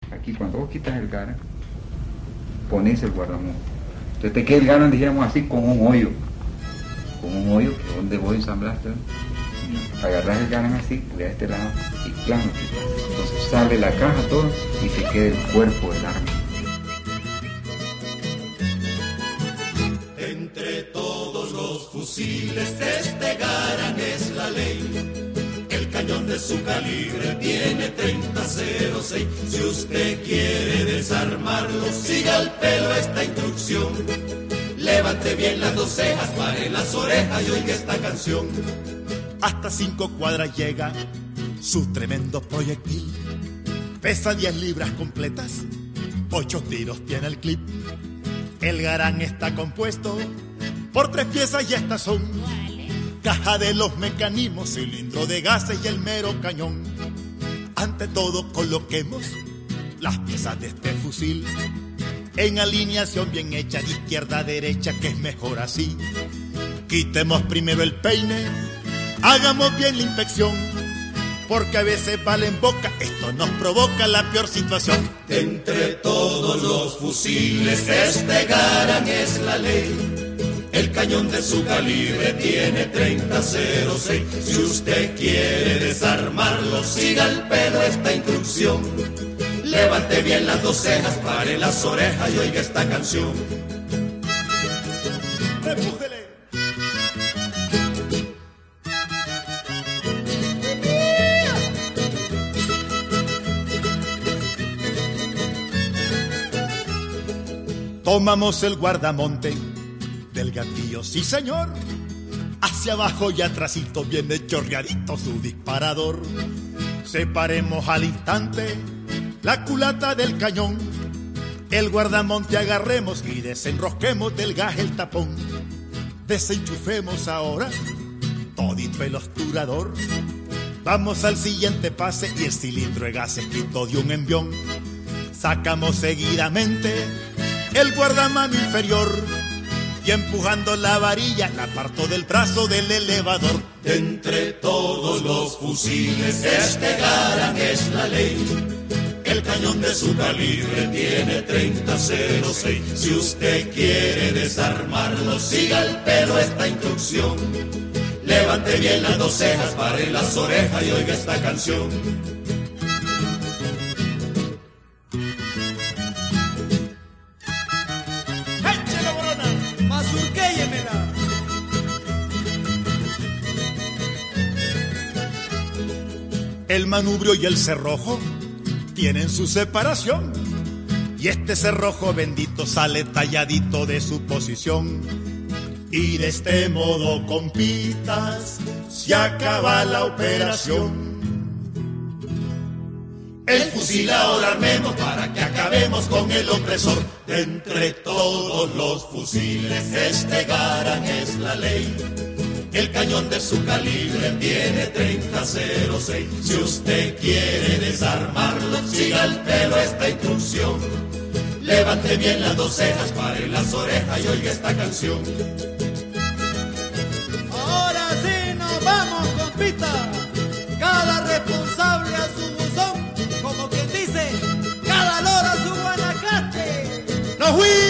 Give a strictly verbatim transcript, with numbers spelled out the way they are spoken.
aquí cuando vos quitas el garan, pones el guardamonte. Entonces te queda el garan, dijéramos así, con un hoyo. Con un hoyo, que donde vos ensamblaste, agarrás el garan así, le das este lado y claro, entonces sale la caja todo y te queda el cuerpo del arma. Entre todos los fusiles este garan es la ley. El cañón de su calibre tiene treinta cero seis. Si usted quiere desarmarlo, siga al pelo esta instrucción. Levante bien las dos cejas, pare las orejas y oiga esta canción. Hasta cinco cuadras llega su tremendo proyectil. Pesa diez libras completas, ocho tiros tiene el clip. El garán está compuesto por tres piezas y estas son: caja de los mecanismos, cilindro de gases y el mero cañón. Ante todo coloquemos las piezas de este fusil en alineación bien hecha, de izquierda a derecha, que es mejor así. Quitemos primero el peine, hagamos bien la inspección, porque a veces vale en boca, esto nos provoca la peor situación. Entre todos los fusiles este garan es la ley. El cañón de su calibre tiene treinta cero seis. Si usted quiere desarmarlo, siga al pelo esta instrucción. Levante bien las dos cejas, pare las orejas y oiga esta canción. ¡Repújele! Tomamos el guardamonte del gatillo, sí señor. Hacia abajo y atrásito viene chorreadito su disparador. Separemos al instante la culata del cañón. El guardamonte agarremos y desenrosquemos del gas el tapón. Desenchufemos ahora todito el obturador. Vamos al siguiente pase y el cilindro de gas escrito de un envión. Sacamos seguidamente el guardamano inferior y empujando la varilla la apartó del brazo del elevador. De entre todos los fusiles este garan es la ley. El cañón de su calibre tiene treinta cero seis. Si usted quiere desarmarlo, siga al pelo esta instrucción. Levante bien las dos cejas, pare las orejas y oiga esta canción. ¡Échela, Borona! ¡Mazurquéyemela! El manubrio y el cerrojo tienen su separación y este cerrojo bendito sale talladito de su posición. Y de este modo, compitas, se acaba la operación. El fusil ahora armemos para que acabemos con el opresor. De entre todos los fusiles este garan es la ley. El cañón de su calibre tiene treinta cero seis. Si usted quiere desarmarlo, siga al pelo esta instrucción. Levante bien las dos cejas, pare las orejas y oiga esta canción. Ahora sí nos vamos, compita. Cada responsable a su buzón, como quien dice, cada lora a su guanacaste. ¡Nos fuimos!